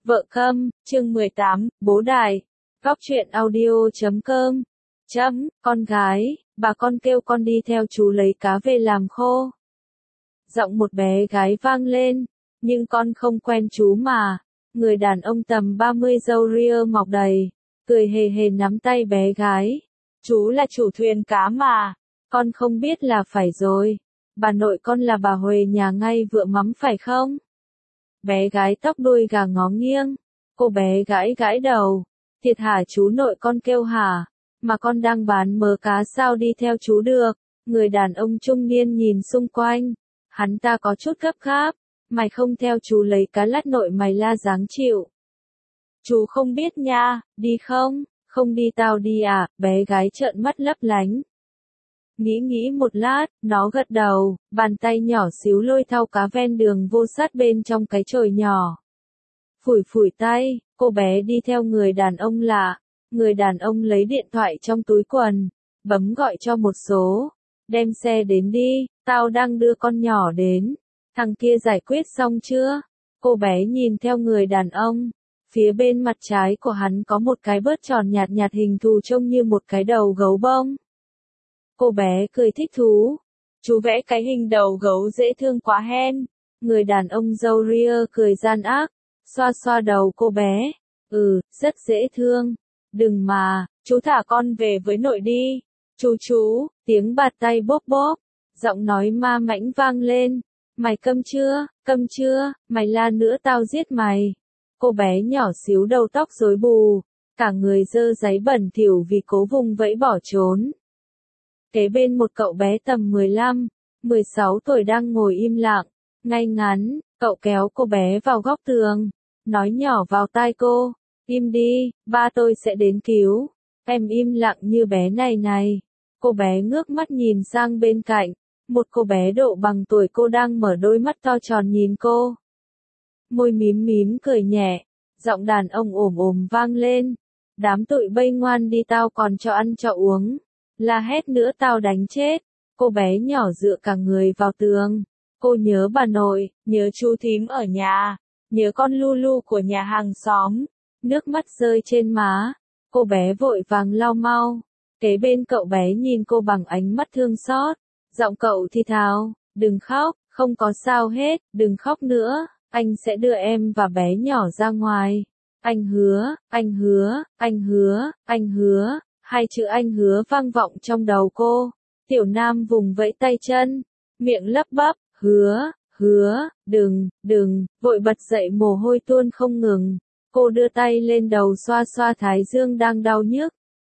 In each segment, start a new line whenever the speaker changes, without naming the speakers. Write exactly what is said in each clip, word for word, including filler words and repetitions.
Vợ câm, chương mười tám, bố đài. Góc truyện audio chấm com. Chấm, con gái, bà con kêu con đi theo chú lấy cá về làm khô. Giọng một bé gái vang lên, nhưng con không quen chú mà. Người đàn ông tầm ba mươi râu ria mọc đầy, cười hề hề nắm tay bé gái. Chú là chủ thuyền cá mà, con không biết là phải rồi. Bà nội con là bà Huệ nhà ngay vựa mắm phải không? Bé gái tóc đuôi gà ngó nghiêng, cô bé gãi gãi đầu. Thiệt hả chú nội con kêu hả? Mà con đang bán mớ cá sao đi theo chú được? Người đàn ông trung niên nhìn xung quanh, hắn ta có chút gấp gáp. Mày không theo chú lấy cá lát nội mày la dáng chịu. Chú không biết nha, đi không? Không đi tao đi à? Bé gái trợn mắt lấp lánh. Nghĩ nghĩ một lát, nó gật đầu, bàn tay nhỏ xíu lôi thau cá ven đường vô sát bên trong cái chổi nhỏ. Phủi phủi tay, cô bé đi theo người đàn ông lạ. Người đàn ông lấy điện thoại trong túi quần, bấm gọi cho một số. Đem xe đến đi, tao đang đưa con nhỏ đến. Thằng kia giải quyết xong chưa? Cô bé nhìn theo người đàn ông. Phía bên mặt trái của hắn có một cái bớt tròn nhạt nhạt hình thù trông như một cái đầu gấu bông. Cô bé cười thích thú. Chú vẽ cái hình đầu gấu dễ thương quá hen. Người đàn ông râu ria cười gian ác, xoa xoa đầu cô bé. Ừ, rất dễ thương. Đừng mà, chú thả con về với nội đi. Chú chú, tiếng bạt tay bóp bóp. Giọng nói ma mãnh vang lên. Mày câm chưa, câm chưa, mày la nữa tao giết mày. Cô bé nhỏ xíu đầu tóc rối bù, cả người dơ giấy bẩn thỉu vì cố vùng vẫy bỏ trốn. Kế bên một cậu bé tầm mười lăm, mười sáu tuổi đang ngồi im lặng, ngay ngắn, cậu kéo cô bé vào góc tường, nói nhỏ vào tai cô, im đi, ba tôi sẽ đến cứu, em im lặng như bé này này. Cô bé ngước mắt nhìn sang bên cạnh, một cô bé độ bằng tuổi cô đang mở đôi mắt to tròn nhìn cô. Môi mím mím cười nhẹ, giọng đàn ông ồm ồm vang lên, đám tụi bay ngoan đi tao còn cho ăn cho uống. La hét nữa tao đánh chết. Cô bé nhỏ dựa cả người vào tường. Cô nhớ bà nội, nhớ chú thím ở nhà, nhớ con Lulu của nhà hàng xóm. Nước mắt rơi trên má. Cô bé vội vàng lau mau. Kế bên cậu bé nhìn cô bằng ánh mắt thương xót. Giọng cậu thì thào, đừng khóc, không có sao hết, đừng khóc nữa. Anh sẽ đưa em và bé nhỏ ra ngoài. Anh hứa, anh hứa, anh hứa, anh hứa. Hai chữ anh hứa vang vọng trong đầu cô. Tiểu Nam vùng vẫy tay chân, miệng lắp bắp, hứa, hứa, đừng, đừng, vội bật dậy mồ hôi tuôn không ngừng. Cô đưa tay lên đầu xoa xoa thái dương đang đau nhức.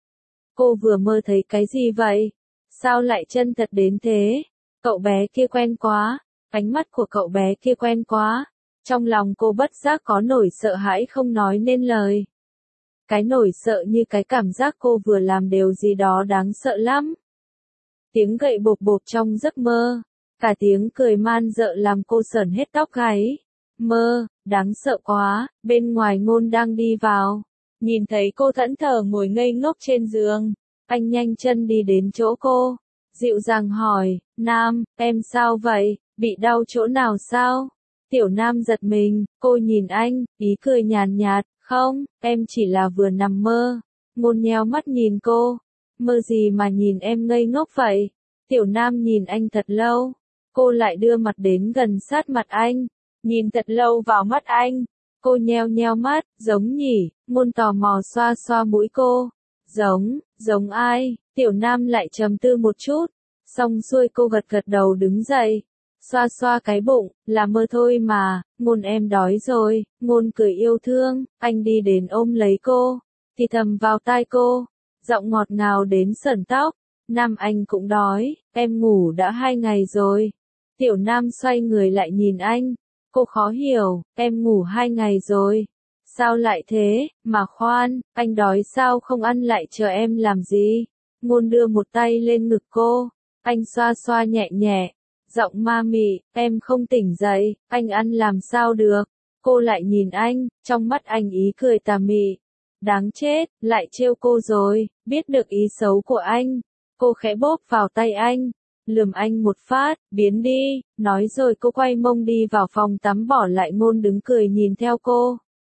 Cô vừa mơ thấy cái gì vậy? Sao lại chân thật đến thế? Cậu bé kia quen quá, ánh mắt của cậu bé kia quen quá. Trong lòng cô bất giác có nỗi sợ hãi không nói nên lời. Cái nỗi sợ như cái cảm giác cô vừa làm điều gì đó đáng sợ lắm. Tiếng gậy bộp bộp trong giấc mơ, cả tiếng cười man rợ làm cô sởn hết tóc gáy. Mơ, đáng sợ quá, bên ngoài Ngôn đang đi vào. Nhìn thấy cô thẫn thờ ngồi ngây ngốc trên giường, anh nhanh chân đi đến chỗ cô. Dịu dàng hỏi, Nam, em sao vậy, bị đau chỗ nào sao? Tiểu Nam giật mình, cô nhìn anh, ý cười nhàn nhạt. Không, em chỉ là vừa nằm mơ. Ngôn nheo mắt nhìn cô. Mơ gì mà nhìn em ngây ngốc vậy? Tiểu Nam nhìn anh thật lâu. Cô lại đưa mặt đến gần sát mặt anh. Nhìn thật lâu vào mắt anh. Cô nheo nheo mắt, giống nhỉ? Ngôn tò mò xoa xoa mũi cô. Giống, giống ai? Tiểu Nam lại trầm tư một chút. Xong xuôi cô gật gật đầu đứng dậy. Xoa xoa cái bụng, là mơ thôi mà, Ngôn em đói rồi. Ngôn cười yêu thương, anh đi đến ôm lấy cô, thì thầm vào tai cô, giọng ngọt ngào đến sởn tóc. Nam anh cũng đói, em ngủ đã hai ngày rồi. Tiểu Nam xoay người lại nhìn anh, cô khó hiểu, em ngủ hai ngày rồi. Sao lại thế, mà khoan, anh đói sao không ăn lại chờ em làm gì? Ngôn đưa một tay lên ngực cô, anh xoa xoa nhẹ nhẹ. Giọng ma mị, em không tỉnh dậy, anh ăn làm sao được. Cô lại nhìn anh, trong mắt anh ý cười tà mị. Đáng chết, lại trêu cô rồi, biết được ý xấu của anh. Cô khẽ bóp vào tay anh, lườm anh một phát, biến đi, nói rồi cô quay mông đi vào phòng tắm bỏ lại Ngôn đứng cười nhìn theo cô.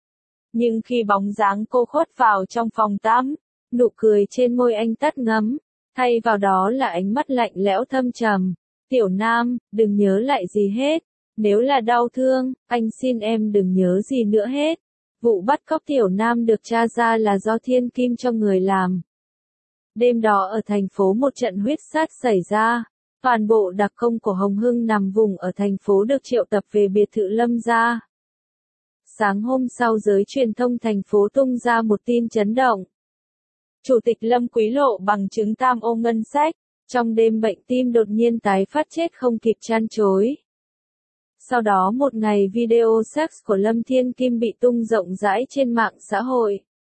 Nhưng khi bóng dáng cô khuất vào trong phòng tắm, nụ cười trên môi anh tắt ngấm, thay vào đó là ánh mắt lạnh lẽo thâm trầm. Tiểu Nam, đừng nhớ lại gì hết. Nếu là đau thương, anh xin em đừng nhớ gì nữa hết. Vụ bắt cóc Tiểu Nam được tra ra là do Thiên Kim cho người làm. Đêm đó ở thành phố một trận huyết sát xảy ra. Toàn bộ đặc công của Hồng Hưng nằm vùng ở thành phố được triệu tập về biệt thự Lâm gia. Sáng hôm sau giới truyền thông thành phố tung ra một tin chấn động. Chủ tịch Lâm Quý lộ bằng chứng tham ô ngân sách, trong đêm bệnh tim đột nhiên tái phát chết không kịp chan chối. Sau đó một ngày video sex của Lâm Thiên Kim bị tung rộng rãi trên mạng xã hội.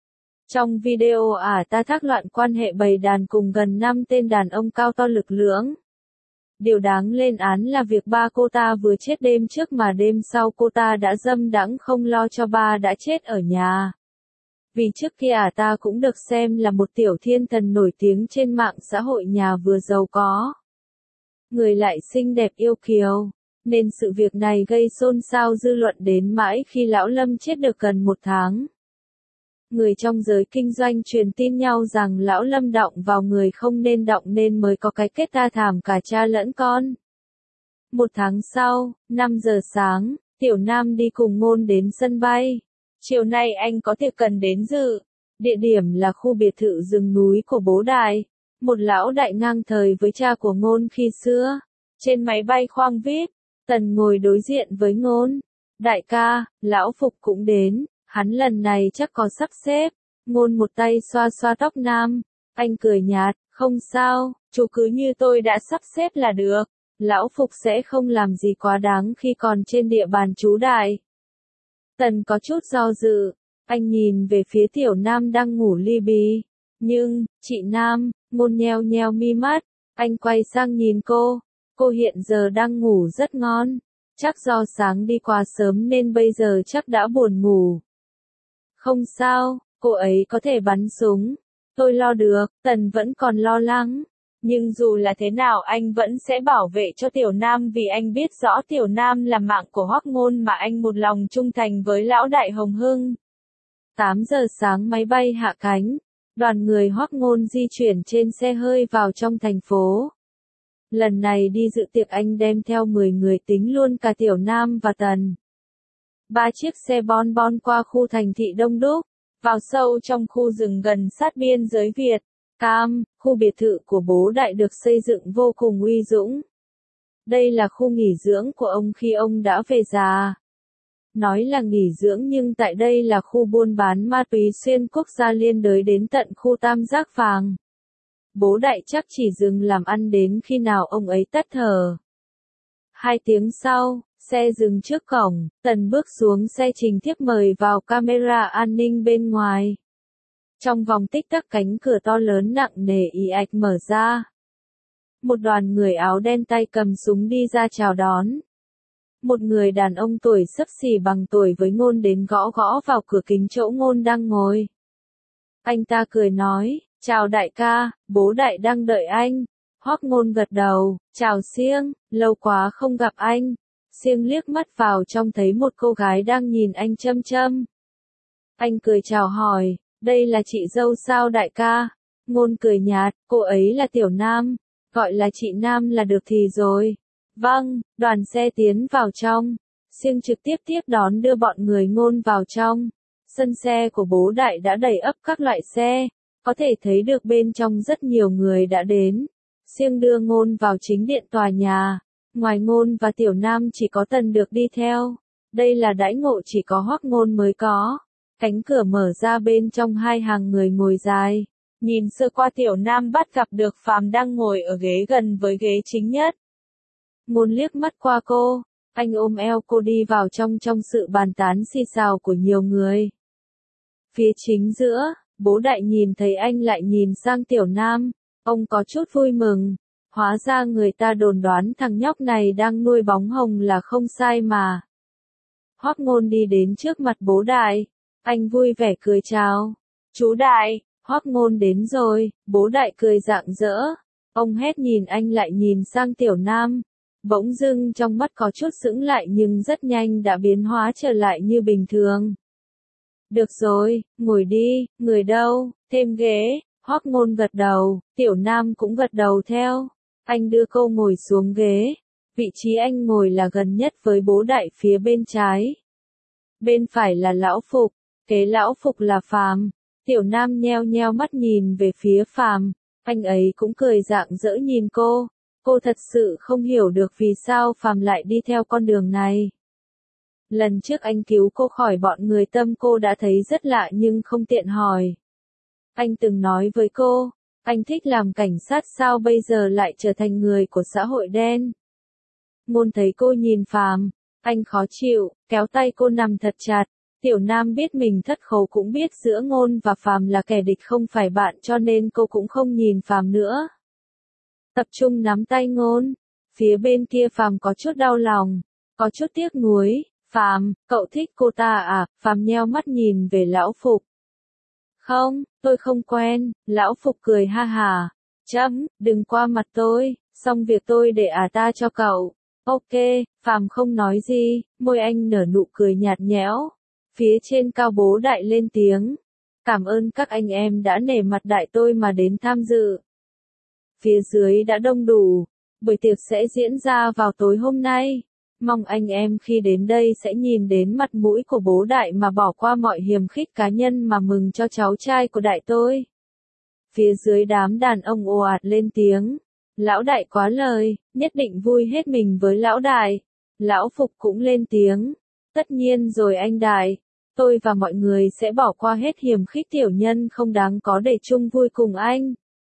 Trong video ả ta thác loạn quan hệ bầy đàn cùng gần năm tên đàn ông cao to lực lưỡng. Điều đáng lên án là việc ba cô ta vừa chết đêm trước mà đêm sau cô ta đã dâm đãng không lo cho ba đã chết ở nhà. Vì trước kia ả ta cũng được xem là một tiểu thiên thần nổi tiếng trên mạng xã hội nhà vừa giàu có. Người lại xinh đẹp yêu kiều, nên sự việc này gây xôn xao dư luận đến mãi khi lão Lâm chết được gần một tháng. Người trong giới kinh doanh truyền tin nhau rằng lão Lâm động vào người không nên động nên mới có cái kết ta thảm cả cha lẫn con. Một tháng sau, năm giờ sáng, Tiểu Nam đi cùng Ngôn đến sân bay. Chiều nay anh có tiệc cần đến dự. Địa điểm là khu biệt thự rừng núi của bố Đại, một lão đại ngang thời với cha của Ngôn khi xưa. Trên máy bay khoang vi ai pi, Tần ngồi đối diện với Ngôn. Đại ca, lão Phục cũng đến, hắn lần này chắc có sắp xếp. Ngôn một tay xoa xoa tóc Nam. Anh cười nhạt, không sao, chú cứ như tôi đã sắp xếp là được. Lão Phục sẽ không làm gì quá đáng khi còn trên địa bàn chú Đại. Tần có chút do dự, anh nhìn về phía Tiểu Nam đang ngủ li bì. Nhưng, chị Nam, Ngôn nheo nheo mi mắt, anh quay sang nhìn cô, cô hiện giờ đang ngủ rất ngon. Chắc do sáng đi qua sớm nên bây giờ chắc đã buồn ngủ. Không sao, cô ấy có thể bắn súng. Tôi lo được, Tần vẫn còn lo lắng. Nhưng dù là thế nào anh vẫn sẽ bảo vệ cho Tiểu Nam vì anh biết rõ Tiểu Nam là mạng của Hoắc Ngôn mà anh một lòng trung thành với lão đại Hồng Hưng. tám giờ sáng máy bay hạ cánh, đoàn người Hoắc Ngôn di chuyển trên xe hơi vào trong thành phố. Lần này đi dự tiệc anh đem theo mười người tính luôn cả Tiểu Nam và Tần. Ba chiếc xe bon bon qua khu thành thị đông đúc, vào sâu trong khu rừng gần sát biên giới Việt. Cam, khu biệt thự của bố Đại được xây dựng vô cùng uy dũng. Đây là khu nghỉ dưỡng của ông khi ông đã về già. Nói là nghỉ dưỡng nhưng tại đây là khu buôn bán ma túy xuyên quốc gia liên đới đến tận khu Tam Giác Vàng. Bố Đại chắc chỉ dừng làm ăn đến khi nào ông ấy tắt thở. Hai tiếng sau, xe dừng trước cổng, Tần bước xuống xe trình thiếp mời vào camera an ninh bên ngoài. Trong vòng tích tắc cánh cửa to lớn nặng nề ì ạch mở ra. Một đoàn người áo đen tay cầm súng đi ra chào đón. Một người đàn ông tuổi xấp xỉ bằng tuổi với Ngôn đến gõ gõ vào cửa kính chỗ Ngôn đang ngồi. Anh ta cười nói, chào đại ca, bố Đại đang đợi anh. Hoắc Ngôn gật đầu, chào Siêng, lâu quá không gặp anh. Siêng liếc mắt vào trong thấy một cô gái đang nhìn anh chăm chăm. Anh cười chào hỏi. Đây là chị dâu sao đại ca? Ngôn cười nhạt, cô ấy là Tiểu Nam, gọi là chị Nam là được thì rồi. Vâng, đoàn xe tiến vào trong. Siêng trực tiếp tiếp đón đưa bọn người Ngôn vào trong. Sân xe của bố Đại đã đầy ắp các loại xe, có thể thấy được bên trong rất nhiều người đã đến. Siêng đưa Ngôn vào chính điện tòa nhà. Ngoài Ngôn và Tiểu Nam chỉ có Tần được đi theo. Đây là đãi ngộ chỉ có Hoắc Ngôn mới có. Cánh cửa mở ra bên trong hai hàng người ngồi dài. Nhìn sơ qua Tiểu Nam bắt gặp được Phàm đang ngồi ở ghế gần với ghế chính nhất. Ngôn liếc mắt qua cô, anh ôm eo cô đi vào trong trong sự bàn tán xì xào của nhiều người. Phía chính giữa, bố Đại nhìn thấy anh lại nhìn sang Tiểu Nam, ông có chút vui mừng. Hóa ra người ta đồn đoán thằng nhóc này đang nuôi bóng hồng là không sai mà. Hoắc Ngôn đi đến trước mặt bố Đại. Anh vui vẻ cười chào. Chú Đại, Hoắc Ngôn đến rồi. Bố Đại cười rạng rỡ. Ông hét nhìn anh lại nhìn sang Tiểu Nam. Bỗng dưng trong mắt có chút sững lại nhưng rất nhanh đã biến hóa trở lại như bình thường. Được rồi, ngồi đi, người đâu, thêm ghế. Hoắc Ngôn gật đầu, Tiểu Nam cũng gật đầu theo. Anh đưa cô ngồi xuống ghế. Vị trí anh ngồi là gần nhất với Bố Đại phía bên trái. Bên phải là Lão Phục, kế Lão Phục là Phàm. Tiểu Nam nheo nheo mắt nhìn về phía Phàm, anh ấy cũng cười rạng rỡ nhìn cô. Cô thật sự không hiểu được vì sao Phàm lại đi theo con đường này. Lần trước anh cứu cô khỏi bọn người Tâm cô đã thấy rất lạ nhưng không tiện hỏi. Anh từng nói với cô, anh thích làm cảnh sát sao bây giờ lại trở thành người của xã hội đen. Ngôn thấy cô nhìn Phàm, anh khó chịu, kéo tay cô nằm thật chặt. Tiểu Nam biết mình thất khẩu cũng biết giữa Ngôn và Phàm là kẻ địch không phải bạn cho nên cô cũng không nhìn Phàm nữa. Tập trung nắm tay Ngôn, phía bên kia Phàm có chút đau lòng, có chút tiếc nuối. Phàm, cậu thích cô ta à? Phàm nheo mắt nhìn về Lão Phục. Không, tôi không quen. Lão Phục cười ha hà. Chấm, đừng qua mặt tôi, xong việc tôi để à ta cho cậu. Ok, Phàm không nói gì, môi anh nở nụ cười nhạt nhẽo. Phía trên cao Bố Đại lên tiếng. Cảm ơn các anh em đã nể mặt đại tôi mà đến tham dự. Phía dưới đã đông đủ, buổi tiệc sẽ diễn ra vào tối hôm nay. Mong anh em khi đến đây sẽ nhìn đến mặt mũi của Bố Đại mà bỏ qua mọi hiềm khích cá nhân mà mừng cho cháu trai của đại tôi. Phía dưới đám đàn ông ồ ạt lên tiếng. Lão Đại quá lời, nhất định vui hết mình với Lão Đại. Lão Phục cũng lên tiếng. Tất nhiên rồi anh Đại, tôi và mọi người sẽ bỏ qua hết hiềm khích tiểu nhân không đáng có để chung vui cùng anh.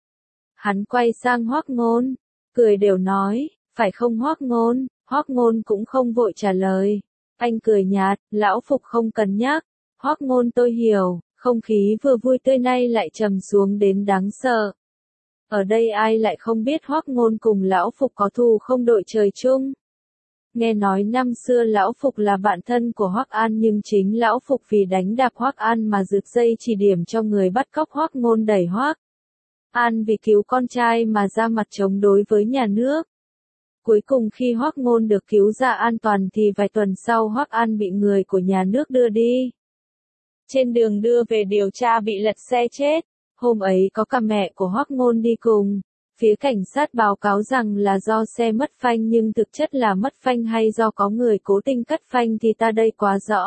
Hắn quay sang Hoắc Ngôn, cười đều nói, phải không Hoắc Ngôn? Hoắc Ngôn cũng không vội trả lời. Anh cười nhạt, Lão Phục không cần nhắc. Hoắc Ngôn tôi hiểu, không khí vừa vui tươi nay lại trầm xuống đến đáng sợ. Ở đây ai lại không biết Hoắc Ngôn cùng Lão Phục có thù không đội trời chung. Nghe nói năm xưa Lão Phục là bạn thân của Hoắc An nhưng chính Lão Phục vì đánh đạp Hoắc An mà rực dây chỉ điểm cho người bắt cóc Hoắc Ngôn đẩy Hoắc An vì cứu con trai mà ra mặt chống đối với nhà nước. Cuối cùng khi Hoắc Ngôn được cứu ra an toàn thì vài tuần sau Hoắc An bị người của nhà nước đưa đi. Trên đường đưa về điều tra bị lật xe chết. Hôm ấy có cả mẹ của Hoắc Ngôn đi cùng. Phía cảnh sát báo cáo rằng là do xe mất phanh nhưng thực chất là mất phanh hay do có người cố tình cắt phanh thì ta đây quá rõ.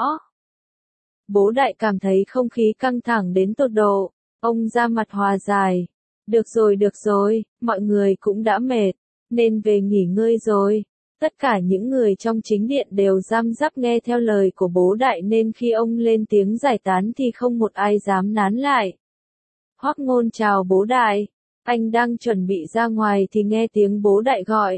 Bố Đại cảm thấy không khí căng thẳng đến tột độ. Ông ra mặt hòa giải. Được rồi được rồi, mọi người cũng đã mệt, nên về nghỉ ngơi rồi. Tất cả những người trong chính điện đều răm rắp nghe theo lời của Bố Đại nên khi ông lên tiếng giải tán thì không một ai dám nán lại. Hoắc Ngôn chào Bố Đại. Anh đang chuẩn bị ra ngoài thì nghe tiếng Bố Đại gọi.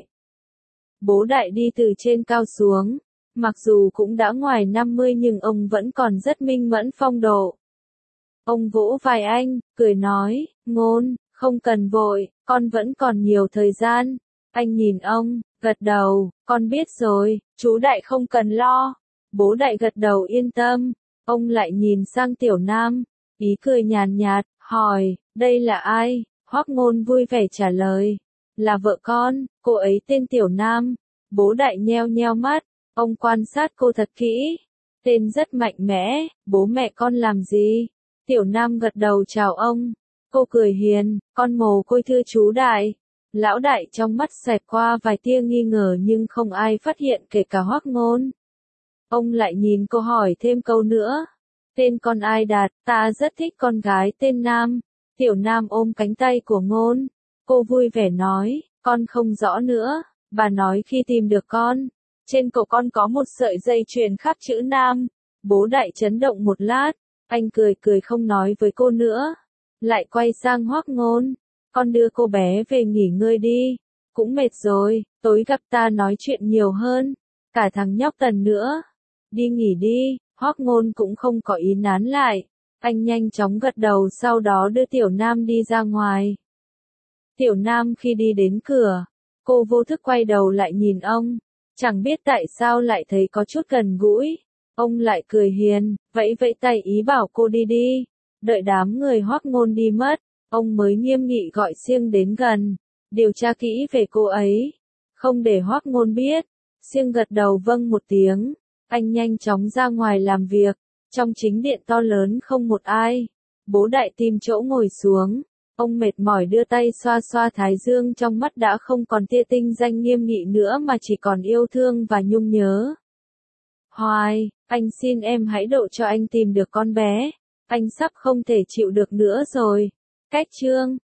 Bố Đại đi từ trên cao xuống. Mặc dù cũng đã ngoài năm mươi nhưng ông vẫn còn rất minh mẫn phong độ. Ông vỗ vai anh, cười nói, Ngôn, không cần vội, con vẫn còn nhiều thời gian. Anh nhìn ông, gật đầu, con biết rồi, chú Đại không cần lo. Bố Đại gật đầu yên tâm. Ông lại nhìn sang Tiểu Nam, ý cười nhàn nhạt, hỏi, đây là ai? Hoắc Ngôn vui vẻ trả lời, là vợ con, cô ấy tên Tiểu Nam. Bố Đại nheo nheo mắt, ông quan sát cô thật kỹ. Tên rất mạnh mẽ, bố mẹ con làm gì? Tiểu Nam gật đầu chào ông. Cô cười hiền, con mồ côi thưa chú Đại. Lão Đại trong mắt xẹt qua vài tia nghi ngờ nhưng không ai phát hiện kể cả Hoắc Ngôn. Ông lại nhìn cô hỏi thêm câu nữa. Tên con ai Đạt, ta rất thích con gái tên Nam. Tiểu Nam ôm cánh tay của Ngôn. Cô vui vẻ nói, con không rõ nữa. Bà nói khi tìm được con, trên cổ con có một sợi dây chuyền khắc chữ Nam. Bố Đại chấn động một lát, anh cười cười không nói với cô nữa. Lại quay sang Hoắc Ngôn, con đưa cô bé về nghỉ ngơi đi. Cũng mệt rồi, tối gặp ta nói chuyện nhiều hơn. Cả thằng nhóc Tần nữa. Đi nghỉ đi, Hoắc Ngôn cũng không có ý nán lại. Anh nhanh chóng gật đầu sau đó đưa Tiểu Nam đi ra ngoài. Tiểu Nam khi đi đến cửa, cô vô thức quay đầu lại nhìn ông. Chẳng biết tại sao lại thấy có chút gần gũi. Ông lại cười hiền, vẫy vẫy tay ý bảo cô đi đi. Đợi đám người Hoắc Ngôn đi mất, ông mới nghiêm nghị gọi Siêng đến gần, điều tra kỹ về cô ấy, không để Hoắc Ngôn biết. Siêng gật đầu vâng một tiếng, anh nhanh chóng ra ngoài làm việc. Trong chính điện to lớn không một ai. Bố Đại tìm chỗ ngồi xuống. Ông mệt mỏi đưa tay xoa xoa thái dương, trong mắt đã không còn tia tinh danh nghiêm nghị nữa mà chỉ còn yêu thương và nhung nhớ. Hoài, anh xin em hãy độ cho anh tìm được con bé. Anh sắp không thể chịu được nữa rồi. Cách chương